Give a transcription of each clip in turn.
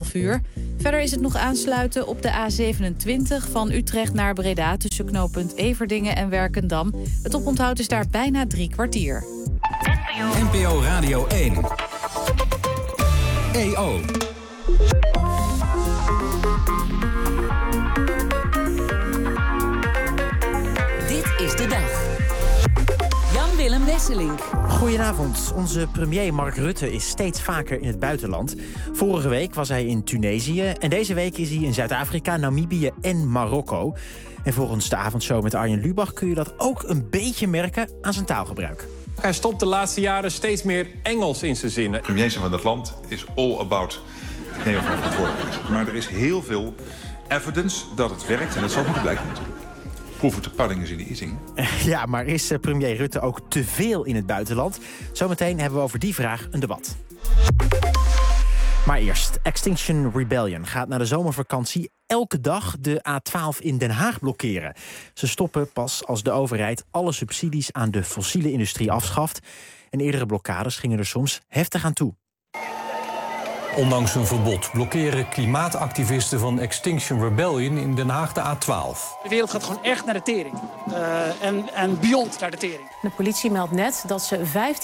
12 uur. Verder is het nog aansluiten op de A27 van Utrecht naar Breda... tussen knooppunt Everdingen en Werkendam. Het oponthoud is daar bijna 3 kwartier. NPO Radio 1. EO. Dit is de dag. Jan-Willem Wesselink. Goedenavond. Onze premier Mark Rutte is steeds vaker in het buitenland. Vorige week was hij in Tunesië en deze week is hij in Zuid-Afrika, Namibië en Marokko. En volgens de avondshow met Arjen Lubach kun je dat ook een beetje merken aan zijn taalgebruik. Hij stopt de laatste jaren steeds meer Engels in zijn zinnen. De premier van het land is all about het nemen van verantwoordelijkheid. Maar er is heel veel evidence dat het werkt en dat zal moeten blijken natuurlijk. Proof of the pudding is in the eating. Ja, maar is premier Rutte ook te veel in het buitenland? Zometeen hebben we over die vraag een debat. Maar eerst, Extinction Rebellion gaat na de zomervakantie elke dag de A12 in Den Haag blokkeren. Ze stoppen pas als de overheid alle subsidies aan de fossiele industrie afschaft. En eerdere blokkades gingen er soms heftig aan toe. Ondanks een verbod blokkeren klimaatactivisten van Extinction Rebellion in Den Haag de A12. De wereld gaat gewoon echt naar de tering. En beyond naar de tering. De politie meldt net dat ze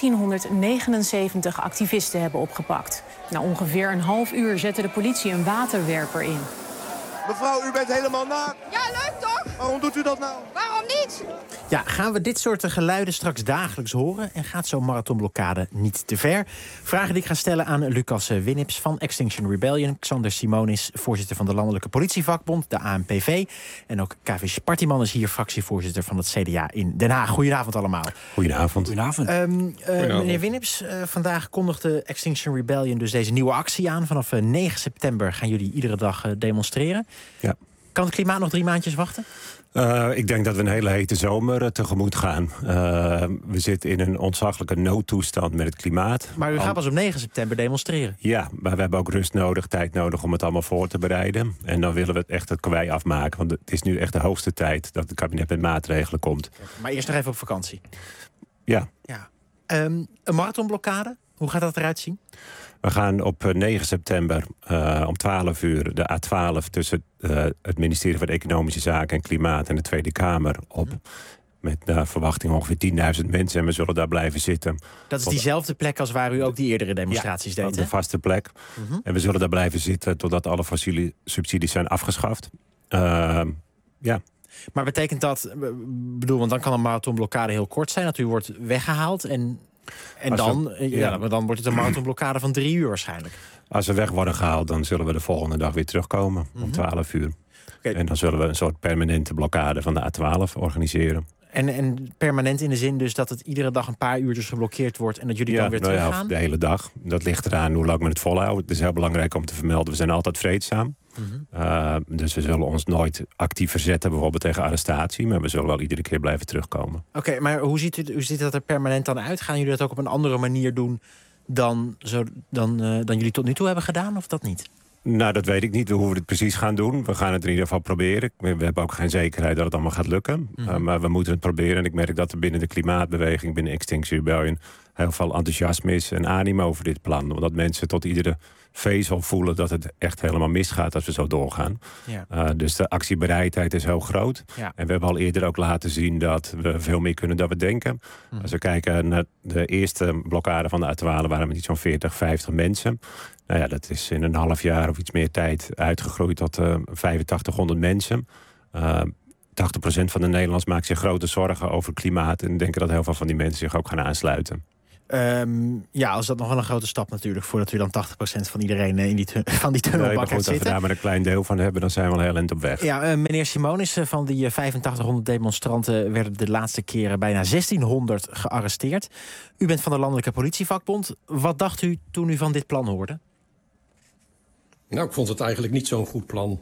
1579 activisten hebben opgepakt. Na ongeveer een half uur zette de politie een waterwerper in. Mevrouw, u bent helemaal naakt. Ja, leuk toch? Waarom doet u dat nou? Waarom niet? Ja, gaan we dit soort geluiden straks dagelijks horen? En gaat zo'n marathonblokkade niet te ver? Vragen die ik ga stellen aan Lucas Winnips van Extinction Rebellion. Xander Simonis, voorzitter van de Landelijke Politievakbond, de ANPV. En ook KV Spartiman is hier fractievoorzitter van het CDA in Den Haag. Goedenavond allemaal. Goedenavond. Meneer Winnips, vandaag kondigde Extinction Rebellion dus deze nieuwe actie aan. Vanaf 9 september gaan jullie iedere dag demonstreren. Ja. Kan het klimaat nog 3 maandjes wachten? Ik denk dat we een hele hete zomer tegemoet gaan. We zitten in een ontzaglijke noodtoestand met het klimaat. Maar u gaat pas op 9 september demonstreren. Ja, maar we hebben ook rust nodig, tijd nodig om het allemaal voor te bereiden. En dan willen we het echt het kwaai afmaken. Want het is nu echt de hoogste tijd dat het kabinet met maatregelen komt. Maar eerst nog even op vakantie. Ja. Een marathonblokkade, hoe gaat dat eruit zien? We gaan op 9 september om 12 uur de A12 tussen het ministerie van Economische Zaken en Klimaat en de Tweede Kamer op. Met verwachting ongeveer 10.000 mensen en we zullen daar blijven zitten. Dat is diezelfde plek als waar u ook die eerdere demonstraties deed, hè? De vaste plek. En we zullen daar blijven zitten totdat alle fossiele subsidies zijn afgeschaft. Ja. Maar betekent dat, want dan kan een marathonblokkade heel kort zijn, dat u wordt weggehaald en dan wordt het een marathonblokkade van 3 uur waarschijnlijk. Als we weg worden gehaald, dan zullen we de volgende dag weer terugkomen om 12 uur. Okay. En dan zullen we een soort permanente blokkade van de A12 organiseren. En permanent in de zin dus dat het iedere dag een paar uurtjes geblokkeerd wordt en dat jullie dan weer teruggaan? Ja, de hele dag. Dat ligt eraan hoe lang we het volhouden. Het is heel belangrijk om te vermelden, we zijn altijd vreedzaam. Dus we zullen ons nooit actief verzetten, bijvoorbeeld tegen arrestatie. Maar we zullen wel iedere keer blijven terugkomen. Oké, maar hoe ziet dat er permanent dan uit? Gaan jullie dat ook op een andere manier doen dan jullie tot nu toe hebben gedaan, of dat niet? Nou, dat weet ik niet hoe we het precies gaan doen. We gaan het in ieder geval proberen. We hebben ook geen zekerheid dat het allemaal gaat lukken. Maar we moeten het proberen. En ik merk dat er binnen de klimaatbeweging, binnen Extinction Rebellion, heel veel enthousiasme is en animo over dit plan. Omdat mensen tot iedere vezel voelen dat het echt helemaal misgaat als we zo doorgaan. Ja. Dus de actiebereidheid is heel groot. Ja. En we hebben al eerder ook laten zien dat we veel meer kunnen dan we denken. Als we kijken naar de eerste blokkade van de A12 waren we iets van 40, 50 mensen. Nou ja, dat is in een half jaar of iets meer tijd uitgegroeid tot 8500 mensen. 80% van de Nederlanders maakt zich grote zorgen over klimaat en denken dat heel veel van die mensen zich ook gaan aansluiten. Als dat nog wel een grote stap natuurlijk, voordat u dan 80% van iedereen in die tunnelbak gaat zitten. Als we daar maar een klein deel van hebben, dan zijn we al heel eind op weg. Ja, meneer Simonis, van die 8500 demonstranten werden de laatste keren bijna 1600 gearresteerd. U bent van de Landelijke Politievakbond. Wat dacht u toen u van dit plan hoorde? Nou, ik vond het eigenlijk niet zo'n goed plan.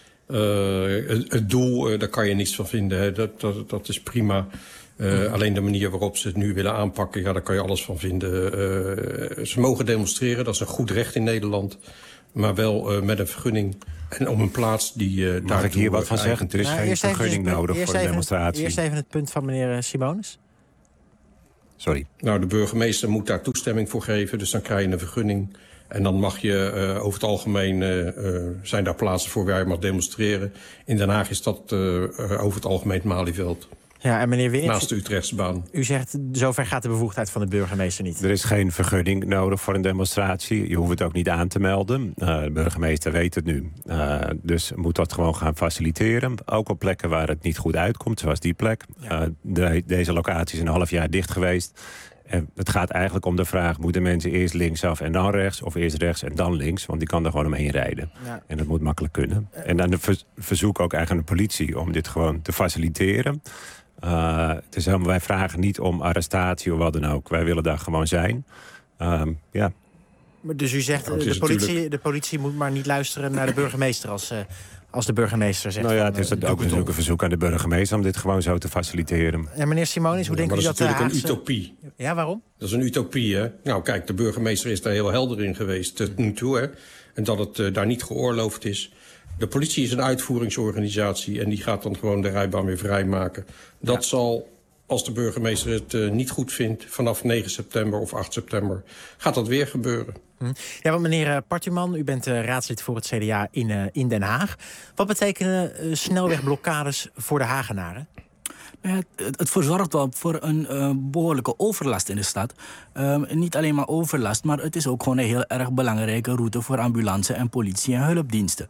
Het doel, daar kan je niets van vinden. Hè. Dat is prima. Alleen de manier waarop ze het nu willen aanpakken, daar kan je alles van vinden. Ze mogen demonstreren, dat is een goed recht in Nederland. Maar wel met een vergunning en op een plaats die... Mag ik hier wat van zeggen? Er is geen vergunning nodig voor de demonstratie. Eerst even het punt van meneer Simonis. Sorry. Nou, de burgemeester moet daar toestemming voor geven. Dus dan krijg je een vergunning. En dan mag je over het algemeen, zijn daar plaatsen voor waar je mag demonstreren. In Den Haag is dat over het algemeen het Malieveld. Ja, en meneer Winips, naast de Utrechtsbaan. U zegt, zover gaat de bevoegdheid van de burgemeester niet. Er is geen vergunning nodig voor een demonstratie. Je hoeft het ook niet aan te melden. De burgemeester weet het nu. Dus moet dat gewoon gaan faciliteren. Ook op plekken waar het niet goed uitkomt, zoals die plek. Ja. Deze locatie is een half jaar dicht geweest. En het gaat eigenlijk om de vraag, moeten mensen eerst linksaf en dan rechts, of eerst rechts en dan links? Want die kan er gewoon omheen rijden. Ja. En dat moet makkelijk kunnen. En dan verzoek ook eigenlijk de politie om dit gewoon te faciliteren. Het is helemaal, wij vragen niet om arrestatie of wat dan ook. Wij willen daar gewoon zijn. Ja. Dus u zegt, de politie moet maar niet luisteren naar de burgemeester als de burgemeester zegt... Nou ja, het is ook natuurlijk een verzoek aan de burgemeester om dit gewoon zo te faciliteren. En meneer Simonis, hoe denkt u dat... Dat is natuurlijk een utopie. Ja, waarom? Dat is een utopie, hè? Nou, kijk, de burgemeester is daar heel helder in geweest tot nu toe, hè? En dat het daar niet geoorloofd is. De politie is een uitvoeringsorganisatie en die gaat dan gewoon de rijbaan weer vrijmaken. Dat zal, als de burgemeester het niet goed vindt, vanaf 9 september of 8 september, gaat dat weer gebeuren. Ja, want meneer Partuman, u bent raadslid voor het CDA in Den Haag. Wat betekenen snelwegblokkades voor de Hagenaren? Het verzorgt wel voor een behoorlijke overlast in de stad. Niet alleen maar overlast, maar het is ook gewoon een heel erg belangrijke route voor ambulance en politie en hulpdiensten.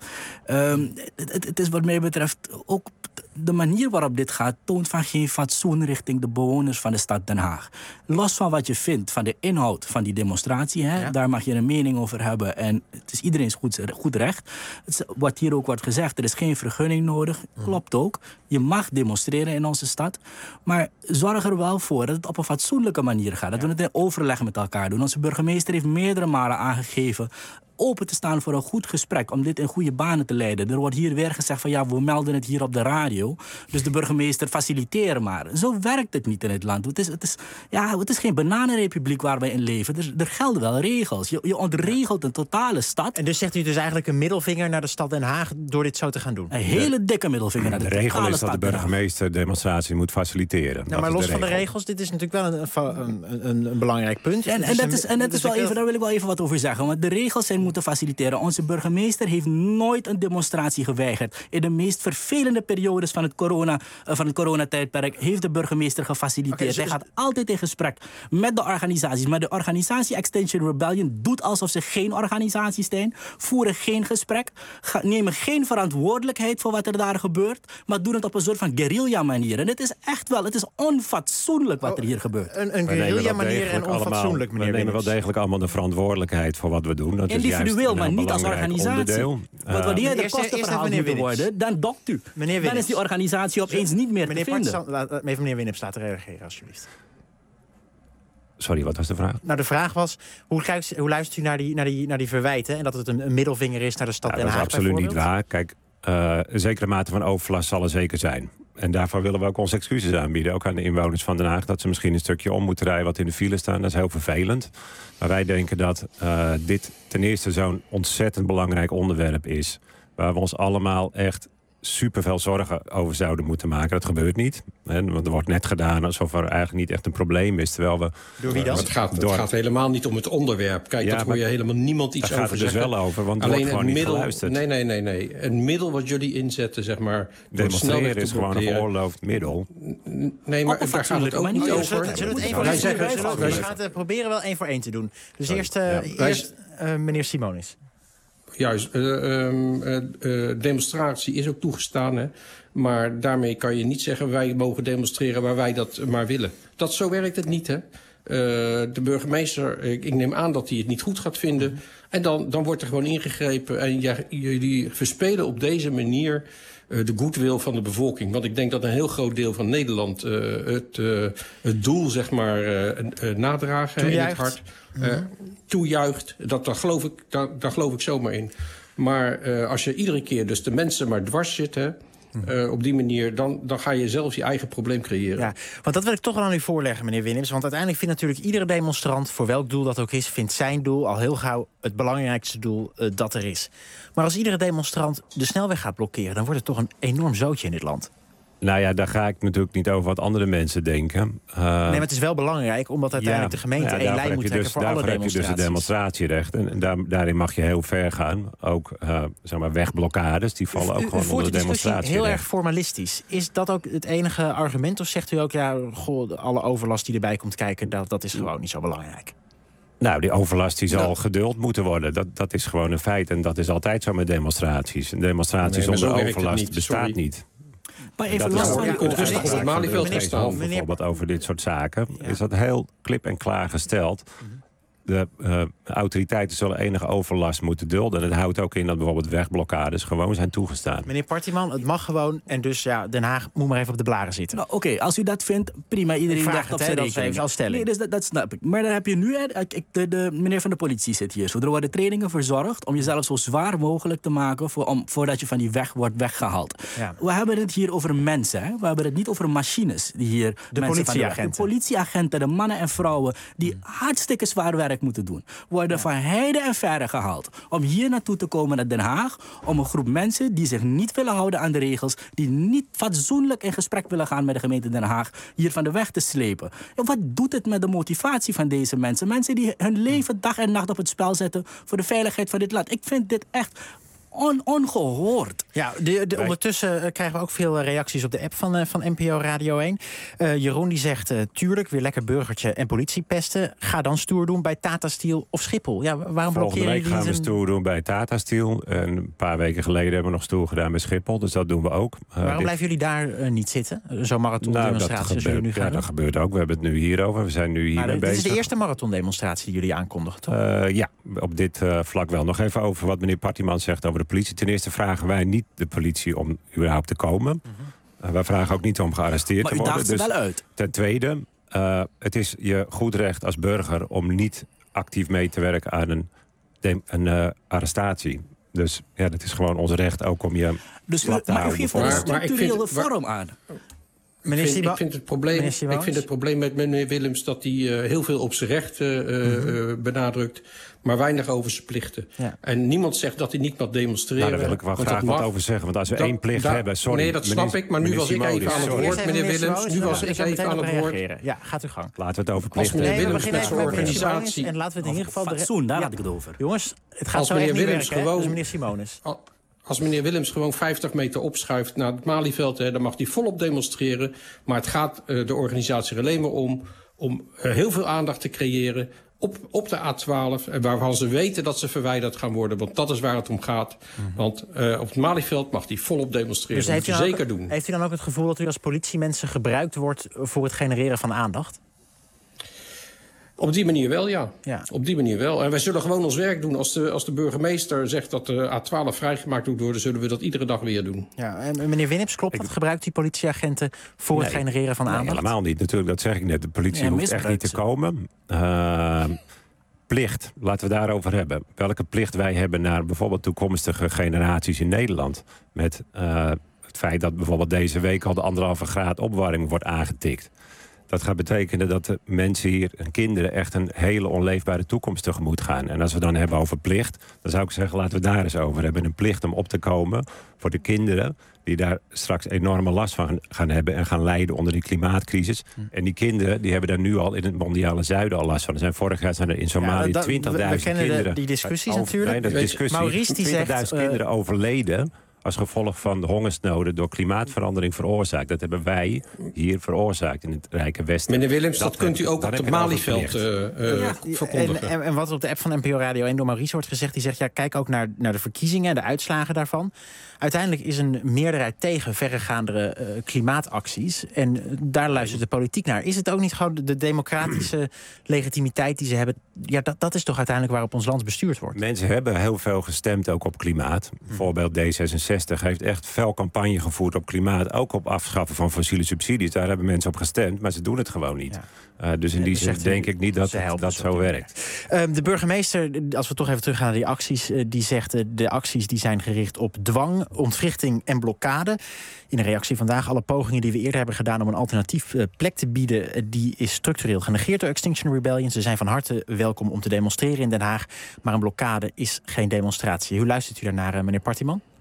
Het is wat mij betreft ook de manier waarop dit gaat, toont van geen fatsoen richting de bewoners van de stad Den Haag. Los van wat je vindt van de inhoud van die demonstratie, hè, daar mag je een mening over hebben en het is iedereen's goed recht. Wat hier ook wordt gezegd, er is geen vergunning nodig, klopt ook. Je mag demonstreren in onze stad, maar zorg er wel voor dat het op een fatsoenlijke manier gaat. Dat we het in overleg met elkaar doen. Onze burgemeester heeft meerdere malen aangegeven open te staan voor een goed gesprek, om dit in goede banen te leiden. Er wordt hier weer gezegd van ja, we melden het hier op de radio. Dus de burgemeester faciliteer maar. Zo werkt het niet in het land. Het is geen bananenrepubliek waar wij in leven. Er gelden wel regels. Je ontregelt een totale stad. En dus zegt u dus eigenlijk een middelvinger naar de stad Den Haag door dit zo te gaan doen? Een hele dikke middelvinger naar de totale stad. De regel is dat de burgemeester demonstratie moet faciliteren. Nou, maar los van de regels, dit is natuurlijk wel een belangrijk punt. Daar wil ik wel even wat over zeggen. Want de regels zijn moeten faciliteren. Onze burgemeester heeft nooit een demonstratie geweigerd. In de meest vervelende periodes van het coronatijdperk heeft de burgemeester gefaciliteerd. Hij gaat altijd in gesprek met de organisaties. Maar de organisatie Extinction Rebellion doet alsof ze geen organisaties zijn, voeren geen gesprek, nemen geen verantwoordelijkheid voor wat er daar gebeurt, maar doen het op een soort van guerrilla manier. En het is echt wel, het is onfatsoenlijk wat er hier gebeurt. Een guerrilla manier en onfatsoenlijk, meneer. We nemen wel degelijk allemaal de verantwoordelijkheid voor wat we doen. Dat is individueel, maar niet als organisatie. Want wanneer de kosten verhaald moeten worden, dan dokt u. Dan is die organisatie opeens niet meer te vinden. Even meneer Winips laten reageren, alsjeblieft. Sorry, wat was de vraag? Nou, de vraag was, hoe luistert u naar die verwijten en dat het een middelvinger is naar de stad Den Haag? Dat is absoluut niet waar. Kijk, een zekere mate van overlast zal er zeker zijn. En daarvoor willen we ook onze excuses aanbieden. Ook aan de inwoners van Den Haag. Dat ze misschien een stukje om moeten rijden wat in de file staan. Dat is heel vervelend. Maar wij denken dat dit ten eerste zo'n ontzettend belangrijk onderwerp is. Waar we ons allemaal echt superveel zorgen over zouden moeten maken. Dat gebeurt niet. Want er wordt net gedaan alsof er eigenlijk niet echt een probleem is. Terwijl we... Door wie dan? Het gaat helemaal niet om het onderwerp. Kijk, dat hoor je helemaal niemand iets over zeggen. Daar gaat het dus wel over, want er wordt gewoon niet geluisterd. Nee. Een middel wat jullie inzetten, zeg maar... Demonstreren is gewoon een veroorloofd middel. Nee, maar daar gaat het ook niet over. We gaan het proberen wel 1 voor 1 te doen. Dus eerst meneer Simonis. Juist, demonstratie is ook toegestaan, hè? Maar daarmee kan je niet zeggen wij mogen demonstreren waar wij dat maar willen. Zo werkt het niet, hè? De burgemeester, ik neem aan dat hij het niet goed gaat vinden. En dan wordt er gewoon ingegrepen en jullie verspelen op deze manier de goodwill van de bevolking. Want ik denk dat een heel groot deel van Nederland het doel, zeg maar, nadragen in het hart. Toejuicht, daar geloof ik zomaar in. Maar als je iedere keer dus de mensen maar dwars zit, op die manier, dan ga je zelf je eigen probleem creëren. Ja, want dat wil ik toch wel aan u voorleggen, meneer Winips. Want uiteindelijk vindt natuurlijk iedere demonstrant, voor welk doel dat ook is, vindt zijn doel al heel gauw het belangrijkste doel dat er is. Maar als iedere demonstrant de snelweg gaat blokkeren, dan wordt het toch een enorm zootje in dit land. Nou ja, daar ga ik natuurlijk niet over wat andere mensen denken. Nee, maar het is wel belangrijk, omdat uiteindelijk de gemeente één lijn moet trekken voor alle demonstraties. Daarvoor heb je dus een demonstratierecht. En daarin mag je heel ver gaan. Ook zeg maar wegblokkades, die vallen ook gewoon onder de demonstratierecht. Heel erg formalistisch. Is dat ook het enige argument? Of zegt u ook, alle overlast die erbij komt kijken, dat is gewoon niet zo belangrijk? Nou, die overlast die zal geduld moeten worden. Dat is gewoon een feit. En dat is altijd zo met demonstraties. Een demonstratie zonder overlast bestaat niet. Maar even los van rustig op het Malieveld staan. Bijvoorbeeld over dit soort zaken. Is dat heel klip en klaar gesteld. De autoriteiten zullen enige overlast moeten dulden. En dat houdt ook in dat bijvoorbeeld wegblokkades gewoon zijn toegestaan. Meneer Partieman, het mag gewoon. En dus Den Haag moet maar even op de blaren zitten. Nou, Oké, als u dat vindt, prima. Iedereen dacht op zijn rekening. Nee, dus dat snap ik. Maar dan heb je nu... De meneer van de politie zit hier. Er worden trainingen verzorgd om jezelf zo zwaar mogelijk te maken voordat je van die weg wordt weggehaald. Ja. We hebben het hier over mensen. Hè? We hebben het niet over machines die hier... De politieagenten. De politieagenten, de mannen en vrouwen die hartstikke zwaar werk moeten doen. Worden van heide en verre gehaald. Om hier naartoe te komen naar Den Haag. Om een groep mensen die zich niet willen houden aan de regels. Die niet fatsoenlijk in gesprek willen gaan met de gemeente Den Haag. Hier van de weg te slepen. En wat doet het met de motivatie van deze mensen? Mensen die hun leven dag en nacht op het spel zetten. Voor de veiligheid van dit land. Ik vind dit echt... ongehoord. Ja, ondertussen krijgen we ook veel reacties op de app van NPO Radio 1. Jeroen die zegt, tuurlijk, weer lekker burgertje en politie pesten. Ga dan stoer doen bij Tata Steel of Schiphol. Ja, waarom blokkeren jullie? Volgende week gaan we stoer doen bij Tata Steel. En een paar weken geleden hebben we nog stoer gedaan bij Schiphol. Dus dat doen we ook. Waarom blijven jullie daar niet zitten? Zo'n marathondemonstratie als jullie nu gaan doen? Dat gebeurt ook. We hebben het nu hierover. We zijn nu hiermee bezig. Dit is de eerste marathondemonstratie die jullie aankondigen, toch? Ja, op dit vlak wel. Nog even over wat meneer Partieman zegt over de politie. Ten eerste vragen wij niet de politie om überhaupt te komen. Wij vragen ook niet om gearresteerd te worden. Maar u daagt ze wel uit. Ten tweede, het is je goed recht als burger om niet actief mee te werken aan een arrestatie. Dus ja, dat is gewoon ons recht ook om je slap te houden. U geeft een structurele vorm aan. Ik vind het probleem met meneer Willems dat hij heel veel op zijn recht benadrukt, maar weinig over zijn plichten. Ja. En niemand zegt dat hij niet mag demonstreren. Nou, daar wil ik wel graag wat over zeggen. Want als we één plicht hebben... Sorry, nee, dat snap ik, maar nu was ik even aan het woord, meneer Willems. Nu was ik even aan het woord. Ja, gaat uw gang. Laten we het over plichten hebben. Als meneer Willems met zijn organisatie... En laten we het in ieder geval... Fatsoen, daar had ik het over. Jongens, het gaat zo echt niet werken, dus meneer Simonis. Als meneer Willems gewoon 50 meter opschuift naar het Malieveld, dan mag hij volop demonstreren. Maar het gaat de organisatie er alleen maar om heel veel aandacht te creëren op de A12. Waarvan ze weten dat ze verwijderd gaan worden. Want dat is waar het om gaat. Want op het Malieveld mag hij volop demonstreren. Dus dat moet je zeker doen. Heeft u dan ook het gevoel dat u als politiemensen gebruikt wordt voor het genereren van aandacht? Op die manier wel, ja. Op die manier wel. En wij zullen gewoon ons werk doen. Als de burgemeester zegt dat de A12 vrijgemaakt moet worden, zullen we dat iedere dag weer doen. Ja, en meneer Willems, klopt dat? Gebruikt die politieagenten voor het genereren van aandacht? Helemaal niet. Natuurlijk, dat zeg ik net. De politie hoeft echt niet te komen. Plicht, laten we daarover hebben. Welke plicht wij hebben naar bijvoorbeeld toekomstige generaties in Nederland. Met het feit dat bijvoorbeeld deze week al de 1,5 graad opwarming wordt aangetikt. Dat gaat betekenen dat de mensen hier, kinderen, echt een hele onleefbare toekomst tegemoet gaan. En als we dan hebben over plicht, dan zou ik zeggen, laten we daar eens over hebben. Een plicht om op te komen voor de kinderen die daar straks enorme last van gaan hebben en gaan lijden onder die klimaatcrisis. En die kinderen die hebben daar nu al in het mondiale zuiden al last van. Vorig jaar zijn er in Somalië 20.000 kinderen. Die discussies natuurlijk. Nee, Maurice die zegt 20.000 kinderen overleden als gevolg van de hongersnoden door klimaatverandering veroorzaakt. Dat hebben wij hier veroorzaakt in het Rijke Westen. Meneer Willems, dat kunt u ook op het Malieveld verkondigen. En wat op de app van NPO Radio 1 door Maurice wordt gezegd, die zegt, kijk ook naar de verkiezingen en de uitslagen daarvan. Uiteindelijk is een meerderheid tegen verregaandere klimaatacties. En daar luistert de politiek naar. Is het ook niet gewoon de democratische legitimiteit die ze hebben? Ja, dat is toch uiteindelijk waarop ons land bestuurd wordt. Mensen hebben heel veel gestemd ook op klimaat. Bijvoorbeeld D66 heeft echt fel campagne gevoerd op klimaat. Ook op afschaffen van fossiele subsidies. Daar hebben mensen op gestemd, maar ze doen het gewoon niet. Dus in die zin denk ik niet dat dat zo werkt. De burgemeester, als we toch even teruggaan naar die acties, die zegt de acties die zijn gericht op dwang, ontwrichting en blokkade. In een reactie vandaag, alle pogingen die we eerder hebben gedaan om een alternatief plek te bieden, die is structureel genegeerd door Extinction Rebellion. Ze zijn van harte welkom om te demonstreren in Den Haag, maar een blokkade is geen demonstratie. Hoe luistert u daarnaar, meneer Partieman?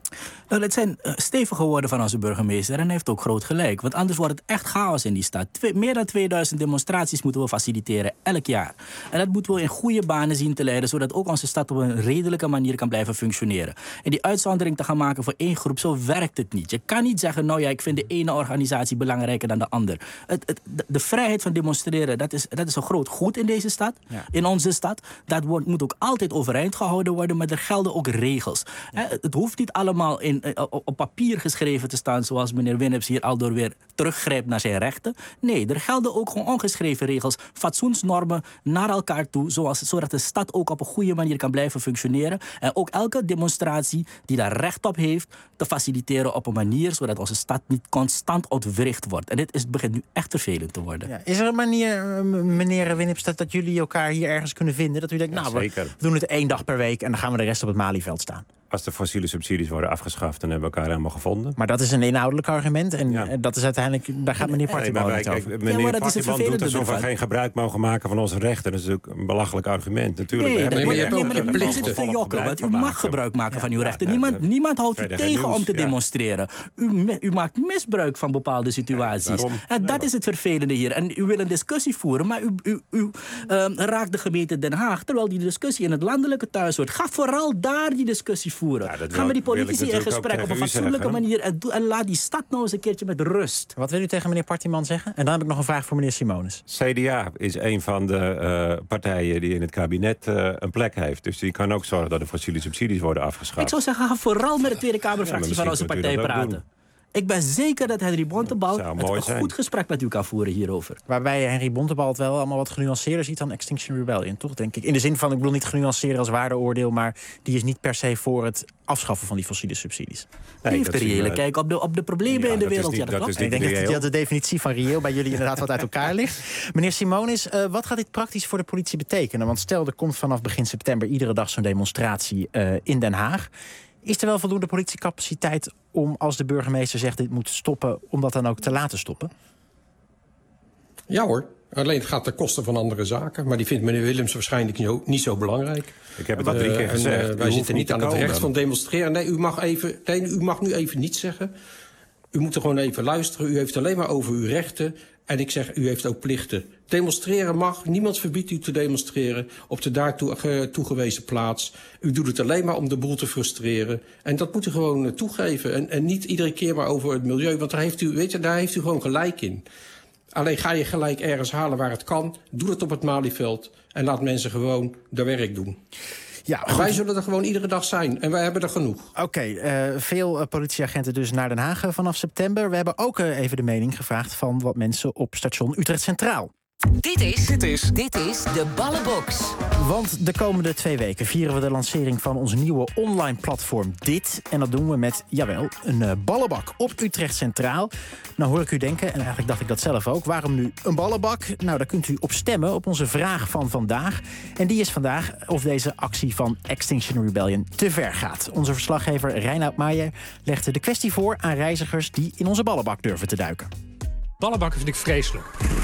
Nou, het zijn stevige woorden van onze burgemeester en hij heeft ook groot gelijk. Want anders wordt het echt chaos in die stad. Meer dan 2000 demonstraties moeten we faciliteren elk jaar. En dat moeten we in goede banen zien te leiden, zodat ook onze stad op een redelijke manier kan blijven functioneren. En die uitzondering te gaan maken voor één groep, zo werkt het niet. Je kan niet zeggen, nou ja, ik vind de ene organisatie belangrijker dan de ander. De vrijheid van demonstreren, dat is een groot goed in deze stad, in onze stad. Dat moet ook altijd overeind gehouden worden, maar er gelden ook regels. Het hoeft niet allemaal op papier geschreven te staan, zoals meneer Winnips hier al door weer teruggrijpt naar zijn rechten. Nee, er gelden ook gewoon ongeschreven regels, fatsoensnormen naar elkaar toe, zodat de stad ook op een goede manier kan blijven functioneren. En ook elke demonstratie die daar recht op heeft, te faciliteren op een manier zodat onze stad niet constant ontwricht wordt. En dit begint nu echt vervelend te worden. Ja, is er een manier, meneer Winnips, dat jullie elkaar hier ergens kunnen vinden? Dat u denkt, we doen het 1 dag per week en dan gaan we de rest op het Malieveld staan. Als de fossiele subsidies worden afgeschaft, dan hebben we elkaar helemaal gevonden. Maar dat is een inhoudelijk argument. En dat is uiteindelijk, daar gaat meneer Partijman niet over. Meneer Partijman doet alsof we geen gebruik mogen maken van onze rechten. Dat is ook een belachelijk argument. Natuurlijk. Maar je hebt ook plichten te jokken, want u mag gebruik maken van uw rechten. Niemand houdt u tegen om te demonstreren. U maakt misbruik van bepaalde situaties. En dat is het vervelende hier. En u wil een discussie voeren, maar u raakt de gemeente Den Haag, terwijl die discussie in het landelijke thuis hoort. Ga vooral daar die discussie voeren. Ga met die politici in gesprek op een fatsoenlijke manier en laat die stad nou eens een keertje met rust. Wat wil u tegen meneer Partijman zeggen? En dan heb ik nog een vraag voor meneer Simonis. CDA is een van de partijen die in het kabinet een plek heeft. Dus die kan ook zorgen dat de fossiele subsidies worden afgeschaft. Ik zou zeggen, ga vooral met de Tweede Kamerfractie van onze partij praten. Ik ben zeker dat Henry Bontebal een goed gesprek met u kan voeren hierover. Waarbij Henry Bontebal het wel allemaal wat genuanceerder ziet dan Extinction Rebellion, toch, denk ik? In de zin van, ik bedoel niet genuanceerd als waardeoordeel, maar die is niet per se voor het afschaffen van die fossiele subsidies. Die heeft een reële kijk op de problemen in de wereld. Ik denk dat de definitie van reëel bij jullie inderdaad wat uit elkaar ligt. Meneer Simonis, wat gaat dit praktisch voor de politie betekenen? Want stel, er komt vanaf begin september iedere dag zo'n demonstratie in Den Haag. Is er wel voldoende politiecapaciteit om, als de burgemeester zegt dit moet stoppen, om dat dan ook te laten stoppen? Ja hoor, alleen het gaat ten koste van andere zaken. Maar die vindt meneer Willems waarschijnlijk niet zo belangrijk. Ik heb het al 3 keer gezegd. Wij zitten niet aan het recht van demonstreren. Nee, u mag nu even niets zeggen. U moet er gewoon even luisteren. U heeft alleen maar over uw rechten. En ik zeg, u heeft ook plichten. Demonstreren mag. Niemand verbiedt u te demonstreren op de daartoe toegewezen plaats. U doet het alleen maar om de boel te frustreren. En dat moet u gewoon toegeven. En niet iedere keer maar over het milieu. Want daar heeft u gewoon gelijk in. Alleen ga je gelijk ergens halen waar het kan. Doe het op het Malieveld. En laat mensen gewoon de werk doen. Ja, wij zullen er gewoon iedere dag zijn. En wij hebben er genoeg. Oké, veel politieagenten dus naar Den Haag vanaf september. We hebben ook even de mening gevraagd van wat mensen op station Utrecht Centraal. Dit is de Ballenbox. Want de komende 2 weken vieren we de lancering van ons nieuwe online platform Dit. En dat doen we met, jawel, een ballenbak op Utrecht Centraal. Nou hoor ik u denken, en eigenlijk dacht ik dat zelf ook, waarom nu een ballenbak? Nou, daar kunt u op stemmen op onze vraag van vandaag. En die is vandaag of deze actie van Extinction Rebellion te ver gaat. Onze verslaggever Reinoud Maijer legde de kwestie voor aan reizigers die in onze ballenbak durven te duiken. Ballenbakken vind ik vreselijk.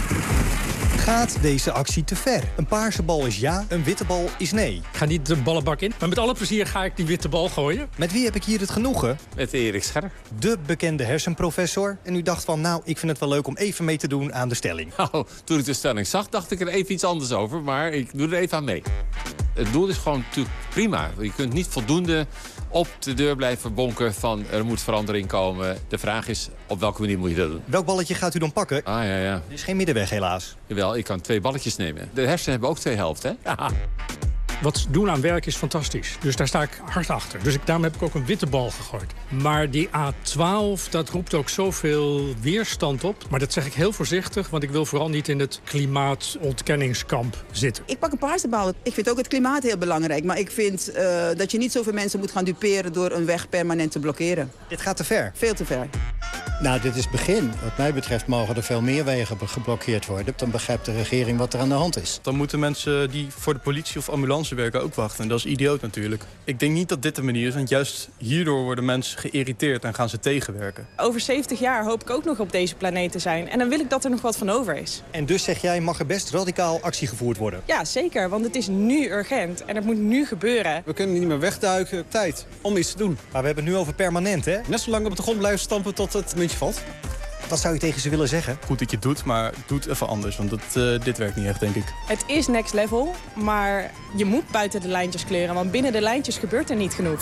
Gaat deze actie te ver? Een paarse bal is ja, een witte bal is nee. Ik ga niet de ballenbak in, maar met alle plezier ga ik die witte bal gooien. Met wie heb ik hier het genoegen? Met Erik Scherp. De bekende hersenprofessor. En u dacht van, nou, ik vind het wel leuk om even mee te doen aan de stelling. Nou, toen ik de stelling zag, dacht ik er even iets anders over. Maar ik doe er even aan mee. Het doel is gewoon natuurlijk prima. Je kunt niet voldoende op de deur blijven bonken van er moet verandering komen. De vraag is, op welke manier moet je dat doen? Welk balletje gaat u dan pakken? Ja. Er is geen middenweg helaas. Jawel, ik kan 2 balletjes nemen. De hersenen hebben ook 2 helften, hè? Ja. Wat ze doen aan werk is fantastisch. Dus daar sta ik hard achter. Dus daarom heb ik ook een witte bal gegooid. Maar die A12, dat roept ook zoveel weerstand op. Maar dat zeg ik heel voorzichtig, want ik wil vooral niet in het klimaatontkenningskamp zitten. Ik pak een paarse bal. Ik vind ook het klimaat heel belangrijk. Maar ik vind dat je niet zoveel mensen moet gaan duperen door een weg permanent te blokkeren. Dit gaat te ver. Veel te ver. Nou, dit is het begin. Wat mij betreft mogen er veel meer wegen geblokkeerd worden. Dan begrijpt de regering wat er aan de hand is. Dan moeten mensen die voor de politie of ambulance werken ook wachten. En dat is idioot natuurlijk. Ik denk niet dat dit de manier is, want juist hierdoor worden mensen geïrriteerd en gaan ze tegenwerken. Over 70 jaar hoop ik ook nog op deze planeet te zijn. En dan wil ik dat er nog wat van over is. En dus zeg jij, mag er best radicaal actie gevoerd worden? Ja, zeker, want het is nu urgent en het moet nu gebeuren. We kunnen niet meer wegduiken. Tijd om iets te doen. Maar we hebben het nu over permanent, hè? Net zo lang op de grond blijven stampen tot het muntje valt. Wat zou je tegen ze willen zeggen? Goed dat je het doet, maar doe het even anders. Want dit werkt niet echt, denk ik. Het is next level, maar je moet buiten de lijntjes kleuren. Want binnen de lijntjes gebeurt er niet genoeg.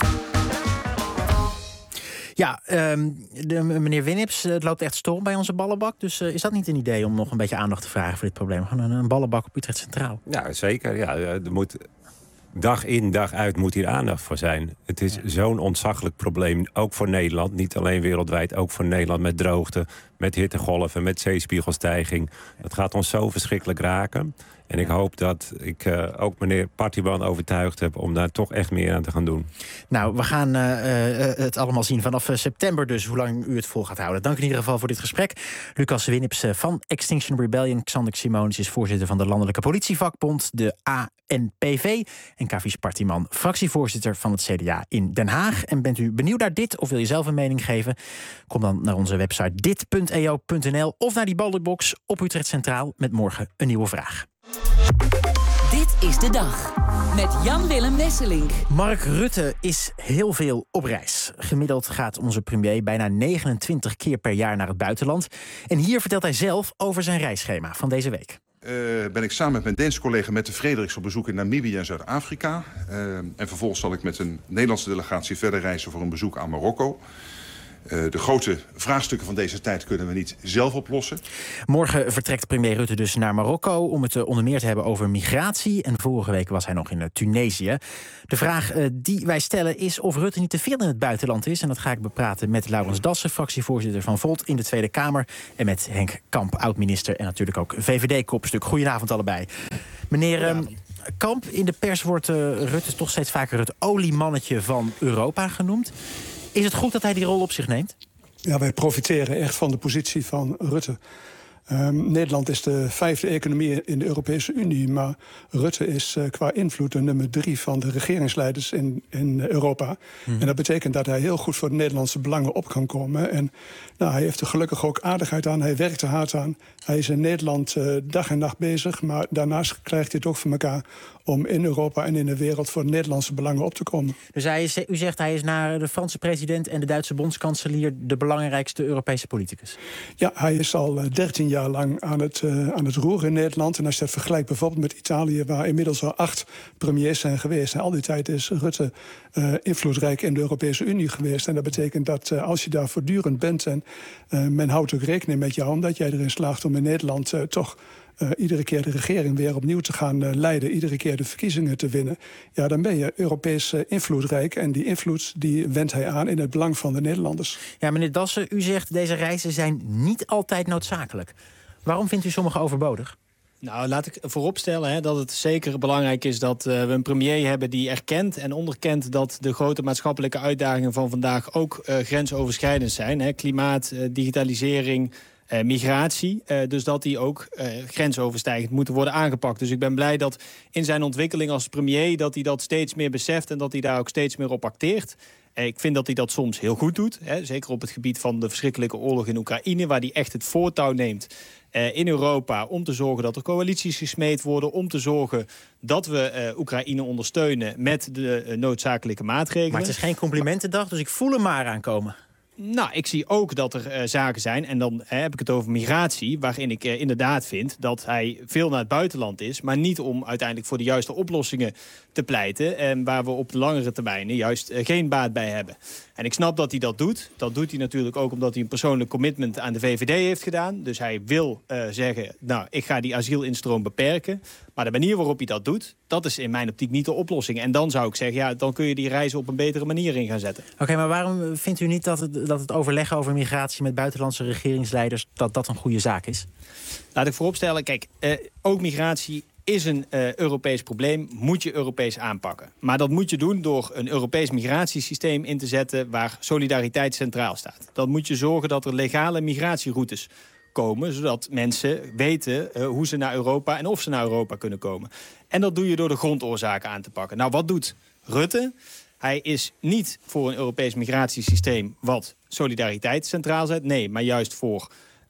Ja, meneer Winnips, het loopt echt storm bij onze ballenbak. Dus is dat niet een idee om nog een beetje aandacht te vragen voor dit probleem? Gewoon een ballenbak op Utrecht Centraal. Ja, zeker. Ja, er moet... Dag in, dag uit moet hier aandacht voor zijn. Het is zo'n ontzaglijk probleem, ook voor Nederland. Niet alleen wereldwijd, ook voor Nederland met droogte, met hittegolven, met zeespiegelstijging. Het gaat ons zo verschrikkelijk raken. En ik hoop dat ik ook meneer Partiman overtuigd heb om daar toch echt meer aan te gaan doen. Nou, we gaan het allemaal zien vanaf september dus, hoe lang u het vol gaat houden. Dank in ieder geval voor dit gesprek. Lucas Winnips van Extinction Rebellion. Xander Simonis is voorzitter van de Landelijke Politievakbond, de ANPV. En Kavies Partiman, fractievoorzitter van het CDA in Den Haag. En bent u benieuwd naar dit of wil je zelf een mening geven? Kom dan naar onze website dit.eo.nl of naar die ballenbox op Utrecht Centraal met morgen een nieuwe vraag. Dit is de dag met Jan-Willem Wesselink. Mark Rutte is heel veel op reis. Gemiddeld gaat onze premier bijna 29 keer per jaar naar het buitenland. En hier vertelt hij zelf over zijn reisschema van deze week. Ben ik samen met mijn Deense collega Mette Frederiks op bezoek in Namibië en Zuid-Afrika. En vervolgens zal ik met een Nederlandse delegatie verder reizen voor een bezoek aan Marokko. De grote vraagstukken van deze tijd kunnen we niet zelf oplossen. Morgen vertrekt premier Rutte dus naar Marokko om het onder meer te hebben over migratie. En vorige week was hij nog in Tunesië. De vraag die wij stellen is of Rutte niet te veel in het buitenland is. En dat ga ik bepraten met Laurens Dassen, fractievoorzitter van Volt in de Tweede Kamer. En met Henk Kamp, oud-minister en natuurlijk ook VVD-kopstuk. Goedenavond allebei. Meneer Kamp, in de pers wordt Rutte toch steeds vaker het oliemannetje van Europa genoemd. Is het goed dat hij die rol op zich neemt? Ja, wij profiteren echt van de positie van Rutte. Nederland is de 5e economie in de Europese Unie, maar Rutte is qua invloed de nummer 3 van de regeringsleiders in Europa. En dat betekent dat hij heel goed voor de Nederlandse belangen op kan komen. En nou, hij heeft er gelukkig ook aardigheid aan, hij werkt er hard aan. Hij is in Nederland dag en nacht bezig, maar daarnaast krijgt hij het ook voor elkaar om in Europa en in de wereld voor de Nederlandse belangen op te komen. Dus u zegt hij is na de Franse president en de Duitse bondskanselier de belangrijkste Europese politicus? Ja, hij is al 13 jaar lang aan het roeren in Nederland. En als je dat vergelijkt bijvoorbeeld met Italië, waar inmiddels al 8 premiers zijn geweest. En al die tijd is Rutte invloedrijk in de Europese Unie geweest. En dat betekent dat als je daar voortdurend bent en men houdt ook rekening met jou, omdat jij erin slaagt om in Nederland toch iedere keer de regering weer opnieuw te gaan leiden, iedere keer de verkiezingen te winnen, ja, dan ben je Europees invloedrijk. En die invloed die wendt hij aan in het belang van de Nederlanders. Ja, meneer Dassen, u zegt deze reizen zijn niet altijd noodzakelijk. Waarom vindt u sommige overbodig? Nou, laat ik vooropstellen dat het zeker belangrijk is dat we een premier hebben die erkent en onderkent dat de grote maatschappelijke uitdagingen van vandaag ook grensoverschrijdend zijn. Klimaat, digitalisering, migratie. Dus dat die ook grensoverstijgend moeten worden aangepakt. Dus ik ben blij dat in zijn ontwikkeling als premier dat hij dat steeds meer beseft en dat hij daar ook steeds meer op acteert. Ik vind dat hij dat soms heel goed doet. Zeker op het gebied van de verschrikkelijke oorlog in Oekraïne, waar hij echt het voortouw neemt in Europa om te zorgen dat er coalities gesmeed worden, om te zorgen dat we Oekraïne ondersteunen met de noodzakelijke maatregelen. Maar het is geen complimentendag, dus ik voel hem maar aankomen. Nou, ik zie ook dat er zaken zijn, en dan heb ik het over migratie, waarin ik inderdaad vind dat hij veel naar het buitenland is, maar niet om uiteindelijk voor de juiste oplossingen te pleiten, en waar we op de langere termijn juist geen baat bij hebben. En ik snap dat hij dat doet. Dat doet hij natuurlijk ook omdat hij een persoonlijk commitment aan de VVD heeft gedaan. Dus hij wil zeggen, nou, ik ga die asielinstroom beperken. Maar de manier waarop hij dat doet, dat is in mijn optiek niet de oplossing. En dan zou ik zeggen, ja, dan kun je die reizen op een betere manier in gaan zetten. Oké, maar waarom vindt u niet dat het overleg over migratie met buitenlandse regeringsleiders dat een goede zaak is? Laat ik vooropstellen, kijk, ook migratie is een Europees probleem, moet je Europees aanpakken. Maar dat moet je doen door een Europees migratiesysteem in te zetten waar solidariteit centraal staat. Dan moet je zorgen dat er legale migratieroutes komen, zodat mensen weten hoe ze naar Europa en of ze naar Europa kunnen komen. En dat doe je door de grondoorzaken aan te pakken. Nou, wat doet Rutte? Hij is niet voor een Europees migratiesysteem wat solidariteit centraal zet. Nee, maar juist voor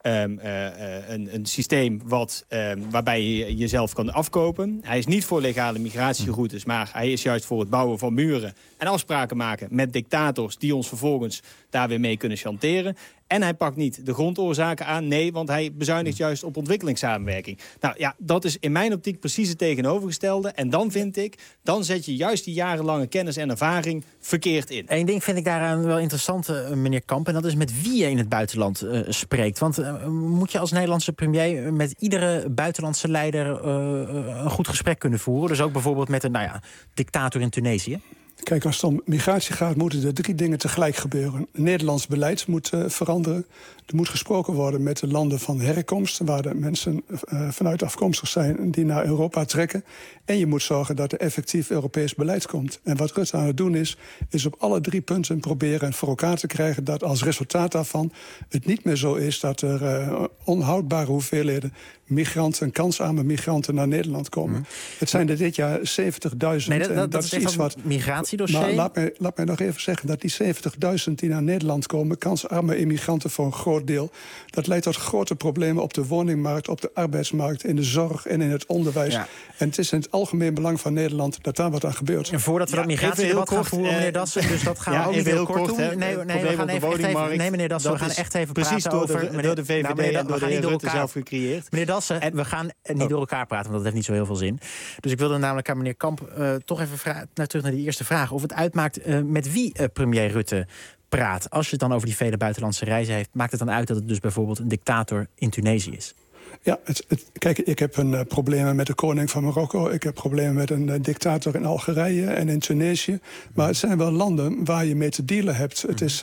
een systeem waarbij je jezelf kan afkopen. Hij is niet voor legale migratieroutes, maar hij is juist voor het bouwen van muren en afspraken maken met dictators die ons vervolgens daar weer mee kunnen chanteren. En hij pakt niet de grondoorzaken aan. Nee, want hij bezuinigt juist op ontwikkelingssamenwerking. Nou ja, dat is in mijn optiek precies het tegenovergestelde. En dan vind ik, dan zet je juist die jarenlange kennis en ervaring verkeerd in. Eén ding vind ik daaraan wel interessant, meneer Kamp. En dat is met wie je in het buitenland spreekt. Want moet je als Nederlandse premier met iedere buitenlandse leider een goed gesprek kunnen voeren? Dus ook bijvoorbeeld met een dictator in Tunesië? Kijk, als het om migratie gaat, moeten er 3 dingen tegelijk gebeuren. Nederlands beleid moet veranderen. Er moet gesproken worden met de landen van herkomst, waar de mensen vanuit afkomstig zijn die naar Europa trekken. En je moet zorgen dat er effectief Europees beleid komt. En wat Rutte aan het doen is op alle 3 punten proberen voor elkaar te krijgen dat als resultaat daarvan het niet meer zo is dat er onhoudbare hoeveelheden migranten, kansarme migranten naar Nederland komen. Het zijn er dit jaar 70.000. Nee, dat is iets wat migratiedossier. Maar laat mij nog even zeggen dat die 70.000 die naar Nederland komen, kansarme immigranten voor een groot deel, dat leidt tot grote problemen op de woningmarkt, op de arbeidsmarkt, in de zorg en in het onderwijs. Ja. En het is in het algemeen belang van Nederland dat daar wat aan gebeurt. En voordat we dat migratiedebat gaan voeren, meneer Dassen, dus dat gaan we ook niet heel kort doen. Nee, we gaan even, meneer Dassen, we gaan echt even praten over door de VVD en door de heer Rutte zelf gecreëerd. Meneer Dassen, we gaan niet door elkaar praten, want dat heeft niet zo heel veel zin. Dus ik wilde namelijk aan meneer Kamp toch even terug naar die eerste vraag. Of het uitmaakt met wie premier Rutte praat. Als je het dan over die vele buitenlandse reizen heeft, maakt het dan uit dat het dus bijvoorbeeld een dictator in Tunesië is? Ja, kijk, ik heb problemen met de koning van Marokko. Ik heb problemen met een dictator in Algerije en in Tunesië. Maar het zijn wel landen waar je mee te dealen hebt. Het is,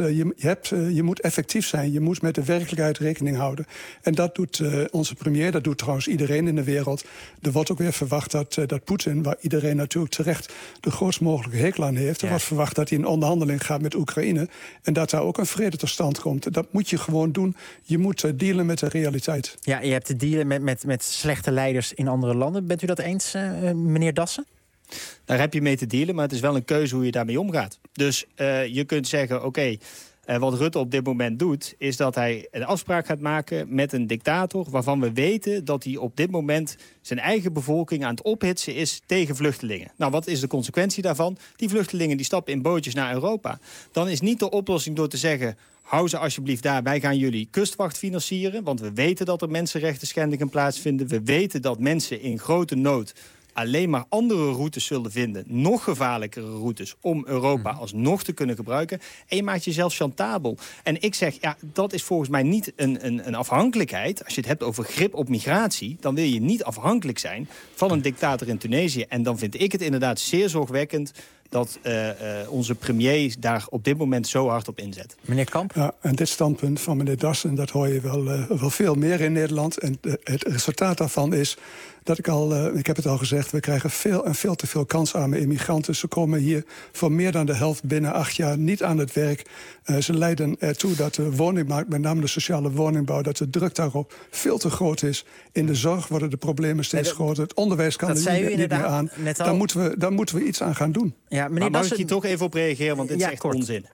je moet effectief zijn. Je moet met de werkelijkheid rekening houden. En dat doet onze premier, dat doet trouwens iedereen in de wereld. Er wordt ook weer verwacht dat Poetin, waar iedereen natuurlijk terecht de grootst mogelijke hekel aan heeft, er wordt verwacht dat hij in onderhandeling gaat met Oekraïne. En dat daar ook een vrede tot stand komt. Dat moet je gewoon doen. Je moet dealen met de realiteit. Ja, je hebt te dealen met slechte leiders in andere landen. Bent u dat eens, meneer Dassen? Daar heb je mee te dealen, maar het is wel een keuze hoe je daarmee omgaat. Dus je kunt zeggen, oké, wat Rutte op dit moment doet, is dat hij een afspraak gaat maken met een dictator waarvan we weten dat hij op dit moment zijn eigen bevolking aan het ophitsen is tegen vluchtelingen. Nou, wat is de consequentie daarvan? Die vluchtelingen die stappen in bootjes naar Europa. Dan is niet de oplossing door te zeggen, hou ze alsjeblieft daar, wij gaan jullie kustwacht financieren, want we weten dat er mensenrechten schendingen plaatsvinden. We weten dat mensen in grote nood alleen maar andere routes zullen vinden, nog gevaarlijkere routes, om Europa alsnog te kunnen gebruiken. En je maakt jezelf chantabel. En ik zeg, ja, dat is volgens mij niet een afhankelijkheid. Als je het hebt over grip op migratie, dan wil je niet afhankelijk zijn van een dictator in Tunesië. En dan vind ik het inderdaad zeer zorgwekkend dat onze premier daar op dit moment zo hard op inzet. Meneer Kamp? Ja, en dit standpunt van meneer Dassen, dat hoor je wel veel meer in Nederland. En het resultaat daarvan is dat ik heb het al gezegd, we krijgen veel te veel kansarme immigranten. Ze komen hier voor meer dan de helft binnen 8 jaar niet aan het werk. Ze leiden ertoe dat de woningmarkt, met name de sociale woningbouw, dat de druk daarop veel te groot is. In de zorg worden de problemen steeds groter. Het onderwijs kan er niet meer aan. Daar moeten we iets aan gaan doen. Ja, meneer Dassen, mag ik hier toch even op reageren, want dit is echt onzin.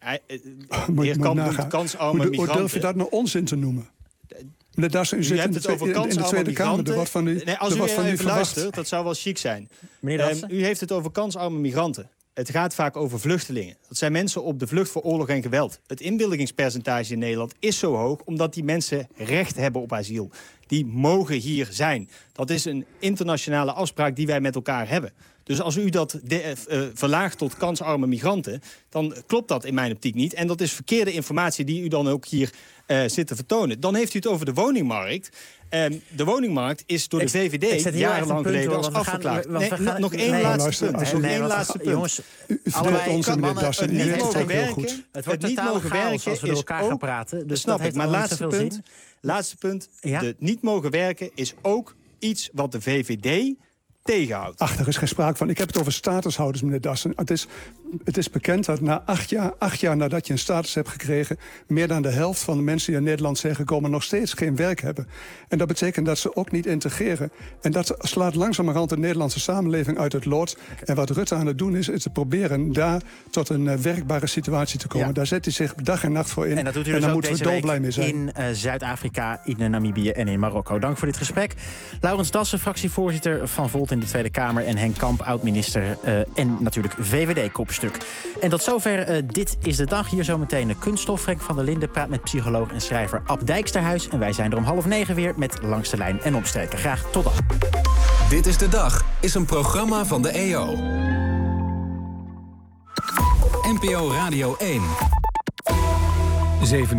Heer Kamp doet kansarme migranten. Hoe durf je dat nou onzin te noemen? Meneer Dassen, u zit in de Tweede Kamer. Er wordt van u als u even verwacht. luistert, dat zou wel chic zijn. U heeft het over kansarme migranten. Het gaat vaak over vluchtelingen. Dat zijn mensen op de vlucht voor oorlog en geweld. Het inwilligingspercentage in Nederland is zo hoog omdat die mensen recht hebben op asiel. Die mogen hier zijn. Dat is een internationale afspraak die wij met elkaar hebben. Dus als u dat verlaagt tot kansarme migranten, dan klopt dat in mijn optiek niet. En dat is verkeerde informatie die u dan ook hier zit te vertonen. Dan heeft u het over de woningmarkt. De woningmarkt is door de VVD jarenlang geleden als afgeklaagd. Nog één laatste punt. Jongens, u vertelt ons in meneer Dassen. Het niet mogen werken. Het wordt totaal chaos als we door elkaar gaan praten. Dus snap ik. Maar laatste punt. Het niet mogen werken is ook iets wat de VVD tegenhoudt. Ach, er is geen sprake van. Ik heb het over statushouders, meneer Dassen. Het is bekend dat na 8 jaar nadat je een status hebt gekregen, meer dan de helft van de mensen die in Nederland zijn gekomen nog steeds geen werk hebben. En dat betekent dat ze ook niet integreren. En dat slaat langzamerhand de Nederlandse samenleving uit het lot. En wat Rutte aan het doen is te proberen daar tot een werkbare situatie te komen. Ja. Daar zet hij zich dag en nacht voor in. En dat doet u en dus daar ook moeten we deze dolblij mee week zijn. in Zuid-Afrika, in Namibië en in Marokko. Dank voor dit gesprek. Laurens Dassen, fractievoorzitter van Volt in de Tweede Kamer, en Henk Kamp, oud-minister en natuurlijk VVD-kopstuk. En tot zover Dit is de Dag. Hier zometeen Kunststof. Frank van der Linden praat met psycholoog en schrijver Ab Dijksterhuis. En wij zijn er om 8:30 weer met Langs de Lijn en Omstreken. Graag tot dan. Dit is de Dag is een programma van de EO. NPO Radio 1. 7